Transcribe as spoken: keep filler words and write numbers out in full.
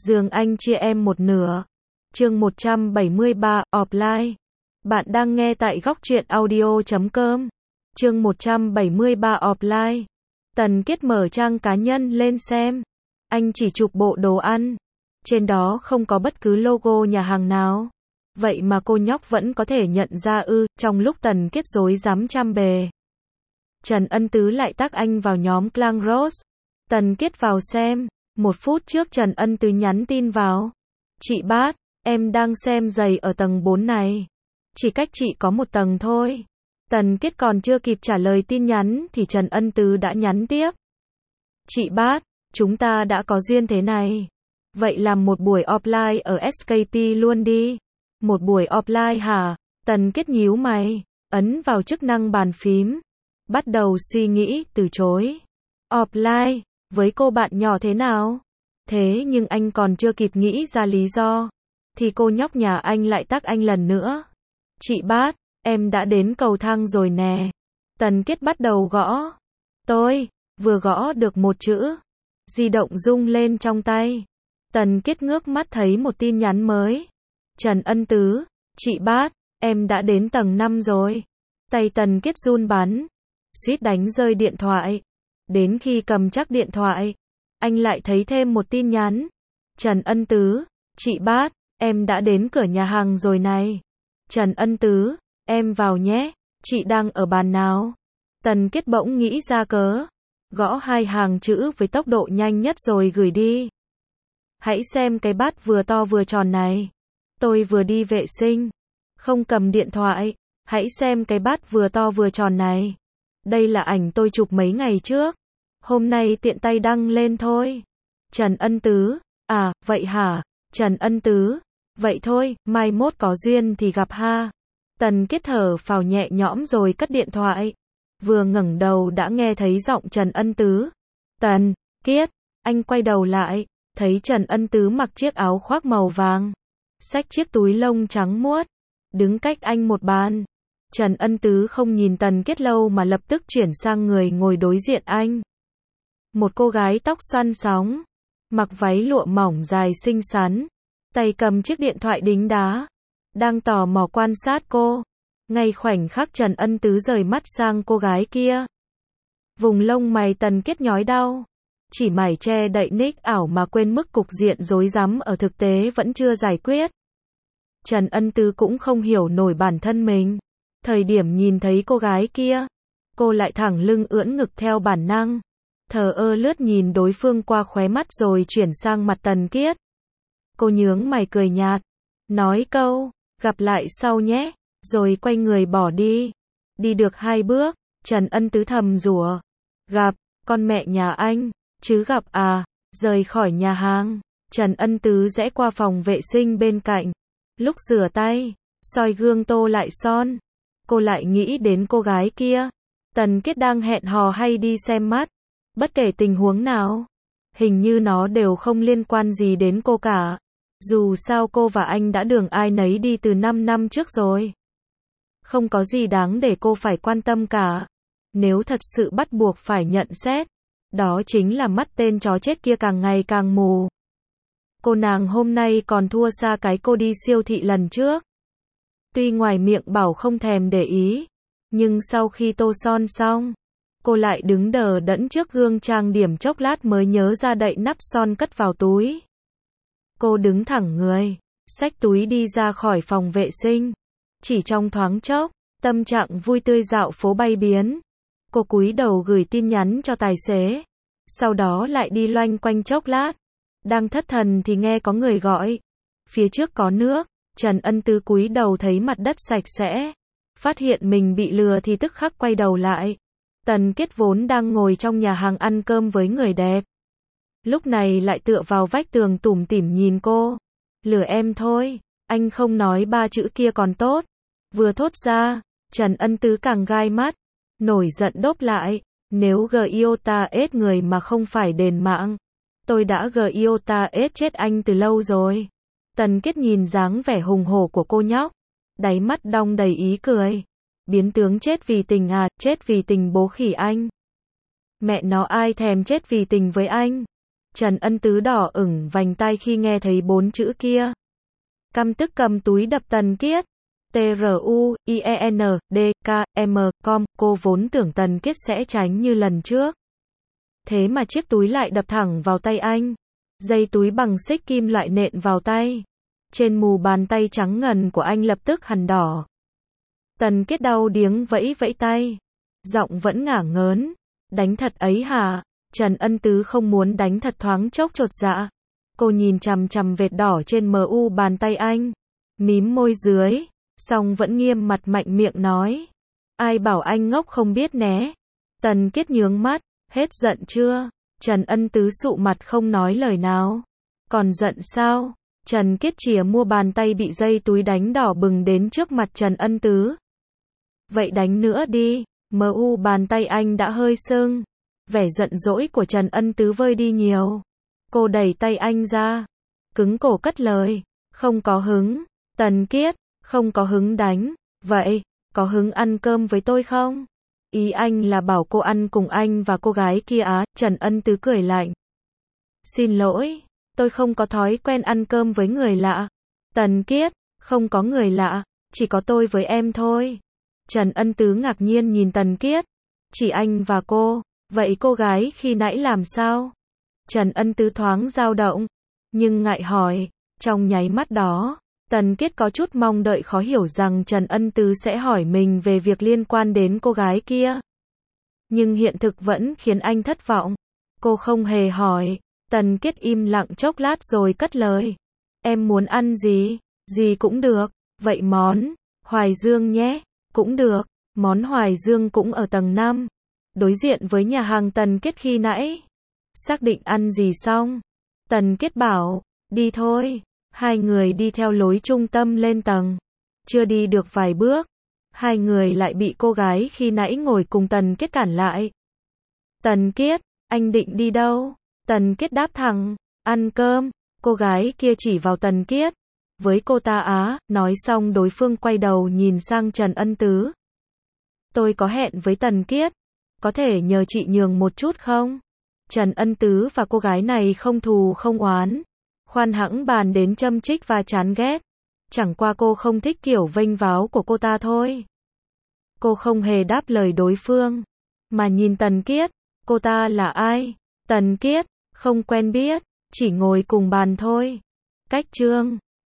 giường anh chia em một nửa. Chương một trăm bảy mươi ba, offline. Bạn đang nghe tại góc truyện audio chấm com. Chương một trăm bảy mươi ba offline. Tần Kiết mở trang cá nhân lên xem. Anh chỉ chụp bộ đồ ăn. Trên đó không có bất cứ logo nhà hàng nào. Vậy mà cô nhóc vẫn có thể nhận ra ư, trong lúc Tần Kiết rối rắm trăm bề. Trần Ân Tứ lại tag anh vào nhóm Clang Rose. Tần Kiết vào xem. Một phút trước Trần Ân Tứ nhắn tin vào. Chị Bát, em đang xem giày ở tầng bốn này. Chỉ cách chị có một tầng thôi. Tần Kiết còn chưa kịp trả lời tin nhắn thì Trần Ân Tứ đã nhắn tiếp. Chị Bát, chúng ta đã có duyên thế này. Vậy làm một buổi offline ở ét ca pê luôn đi. Một buổi offline hả? Tần Kiết nhíu mày, ấn vào chức năng bàn phím. Bắt đầu suy nghĩ, từ chối. Offline, với cô bạn nhỏ thế nào? Thế nhưng anh còn chưa kịp nghĩ ra lý do. Thì cô nhóc nhà anh lại tag anh lần nữa. Chị Bát, em đã đến cầu thang rồi nè. Tần Kiết bắt đầu gõ. Tôi, vừa gõ được một chữ. Di động rung lên trong tay. Tần Kiết ngước mắt thấy một tin nhắn mới. Trần Ân Tứ, chị Bát, em đã đến tầng năm rồi. Tay Tần Kiết run bắn. Suýt đánh rơi điện thoại. Đến khi cầm chắc điện thoại, anh lại thấy thêm một tin nhắn. Trần Ân Tứ, chị Bát, em đã đến cửa nhà hàng rồi này. Trần Ân Tứ, em vào nhé, chị đang ở bàn nào? Tần Kiết bỗng nghĩ ra cớ. Gõ hai hàng chữ với tốc độ nhanh nhất rồi gửi đi. Hãy xem cái bát vừa to vừa tròn này. Tôi vừa đi vệ sinh. Không cầm điện thoại. Hãy xem cái bát vừa to vừa tròn này. Đây là ảnh tôi chụp mấy ngày trước. Hôm nay tiện tay đăng lên thôi. Trần Ân Tứ, à, vậy hả? Trần Ân Tứ, vậy thôi, mai mốt có duyên thì gặp ha. Tần Kiết thở phào nhẹ nhõm rồi cất điện thoại. Vừa ngẩng đầu đã nghe thấy giọng Trần Ân Tứ. Tần Kiết, anh quay đầu lại, thấy Trần Ân Tứ mặc chiếc áo khoác màu vàng, xách chiếc túi lông trắng muốt, đứng cách anh một bàn. Trần Ân Tứ không nhìn Tần Kiết lâu mà lập tức chuyển sang người ngồi đối diện anh. Một cô gái tóc xoăn sóng, mặc váy lụa mỏng dài xinh xắn, tay cầm chiếc điện thoại đính đá, đang tò mò quan sát cô. Ngay khoảnh khắc Trần Ân Tứ rời mắt sang cô gái kia, vùng lông mày Tần Kiết nhói đau. Chỉ mải che đậy nick ảo mà quên mức cục diện rối rắm ở thực tế vẫn chưa giải quyết. Trần Ân Tứ cũng không hiểu nổi bản thân mình. Thời điểm nhìn thấy cô gái kia, cô lại thẳng lưng ưỡn ngực theo bản năng. Thờ ơ lướt nhìn đối phương qua khóe mắt rồi chuyển sang mặt Tần Kiết. Cô nhướng mày cười nhạt, nói câu, gặp lại sau nhé, rồi quay người bỏ đi. Đi được hai bước, Trần Ân Tứ thầm rủa, gặp, con mẹ nhà anh, chứ gặp à, rời khỏi nhà hàng. Trần Ân Tứ rẽ qua phòng vệ sinh bên cạnh. Lúc rửa tay, soi gương tô lại son, cô lại nghĩ đến cô gái kia. Tần Kiết đang hẹn hò hay đi xem mắt. Bất kể tình huống nào, hình như nó đều không liên quan gì đến cô cả. Dù sao cô và anh đã đường ai nấy đi từ năm năm trước rồi. Không có gì đáng để cô phải quan tâm cả. Nếu thật sự bắt buộc phải nhận xét, đó chính là mắt tên chó chết kia càng ngày càng mù. Cô nàng hôm nay còn thua xa cái cô đi siêu thị lần trước. Tuy ngoài miệng bảo không thèm để ý, nhưng sau khi tô son xong, cô lại đứng đờ đẫn trước gương trang điểm chốc lát mới nhớ ra đậy nắp son cất vào túi. Cô đứng thẳng người, xách túi đi ra khỏi phòng vệ sinh. Chỉ trong thoáng chốc, tâm trạng vui tươi dạo phố bay biến. Cô cúi đầu gửi tin nhắn cho tài xế. Sau đó lại đi loanh quanh chốc lát. Đang thất thần thì nghe có người gọi. Phía trước có nước. Trần Ân Tứ cúi đầu thấy mặt đất sạch sẽ. Phát hiện mình bị lừa thì tức khắc quay đầu lại. Tần Kiết vốn đang ngồi trong nhà hàng ăn cơm với người đẹp. Lúc này lại tựa vào vách tường tủm tỉm nhìn cô. Lừa em thôi, anh không nói ba chữ kia còn tốt. Vừa thốt ra, Trần Ân Tứ càng gai mắt. Nổi giận đốp lại, nếu Giota ết người mà không phải đền mạng. Tôi đã Giota ết chết anh từ lâu rồi. Tần Kiết nhìn dáng vẻ hùng hổ của cô nhóc. Đáy mắt đong đầy ý cười. Biến tướng chết vì tình à, chết vì tình bố khỉ anh. Mẹ nó ai thèm chết vì tình với anh. Trần Ân Tứ đỏ ửng vành tai khi nghe thấy bốn chữ kia. Căm tức cầm túi đập Tần Kiết. T R U I E N D K M com, cô vốn tưởng Tần Kiết sẽ tránh như lần trước. Thế mà chiếc túi lại đập thẳng vào tay anh. Dây túi bằng xích kim loại nện vào tay. Trên mù bàn tay trắng ngần của anh lập tức hằn đỏ. Tần Kiết đau điếng vẫy vẫy tay. Giọng vẫn ngả ngớn. Đánh thật ấy hả? Trần Ân Tứ không muốn đánh thật thoáng chốc chột dạ. Cô nhìn chằm chằm vệt đỏ trên mờ u bàn tay anh. Mím môi dưới. Xong vẫn nghiêm mặt mạnh miệng nói. Ai bảo anh ngốc không biết né. Tần Kiết nhướng mắt. Hết giận chưa? Trần Ân Tứ sụ mặt không nói lời nào. Còn giận sao? Trần Kiết chìa mua bàn tay bị dây túi đánh đỏ bừng đến trước mặt Trần Ân Tứ. Vậy đánh nữa đi. Mờ u bàn tay anh đã hơi sưng. Vẻ giận dỗi của Trần Ân Tứ vơi đi nhiều. Cô đẩy tay anh ra. Cứng cổ cất lời. Không có hứng. Tần Kiết, không có hứng đánh. Vậy, có hứng ăn cơm với tôi không? Ý anh là bảo cô ăn cùng anh và cô gái kia á. Trần Ân Tứ cười lạnh. Xin lỗi, tôi không có thói quen ăn cơm với người lạ. Tần Kiết, không có người lạ, chỉ có tôi với em thôi. Trần Ân Tứ ngạc nhiên nhìn Tần Kiết. Chỉ anh và cô, vậy cô gái khi nãy làm sao? Trần Ân Tứ thoáng dao động, nhưng ngại hỏi. Trong nháy mắt đó, Tần Kiết có chút mong đợi khó hiểu rằng Trần Ân Tứ sẽ hỏi mình về việc liên quan đến cô gái kia. Nhưng hiện thực vẫn khiến anh thất vọng. Cô không hề hỏi. Tần Kiết im lặng chốc lát rồi cất lời. Em muốn ăn gì? Gì cũng được. Vậy món Hoài Dương nhé. Cũng được. Món Hoài Dương cũng ở tầng năm. Đối diện với nhà hàng Tần Kiết khi nãy. Xác định ăn gì xong. Tần Kiết bảo, đi thôi. Hai người đi theo lối trung tâm lên tầng. Chưa đi được vài bước. Hai người lại bị cô gái khi nãy ngồi cùng Tần Kiết cản lại. Tần Kiết, anh định đi đâu? Tần Kiết đáp thẳng, ăn cơm. Cô gái kia chỉ vào Tần Kiết. Với cô ta á, nói xong đối phương quay đầu nhìn sang Trần Ân Tứ. Tôi có hẹn với Tần Kiết. Có thể nhờ chị nhường một chút không? Trần Ân Tứ và cô gái này không thù không oán. Khoan hãng bàn đến châm chích và chán ghét. Chẳng qua cô không thích kiểu vênh váo của cô ta thôi. Cô không hề đáp lời đối phương. Mà nhìn Tần Kiết. Cô ta là ai? Tần Kiết, không quen biết. Chỉ ngồi cùng bàn thôi. Cách chương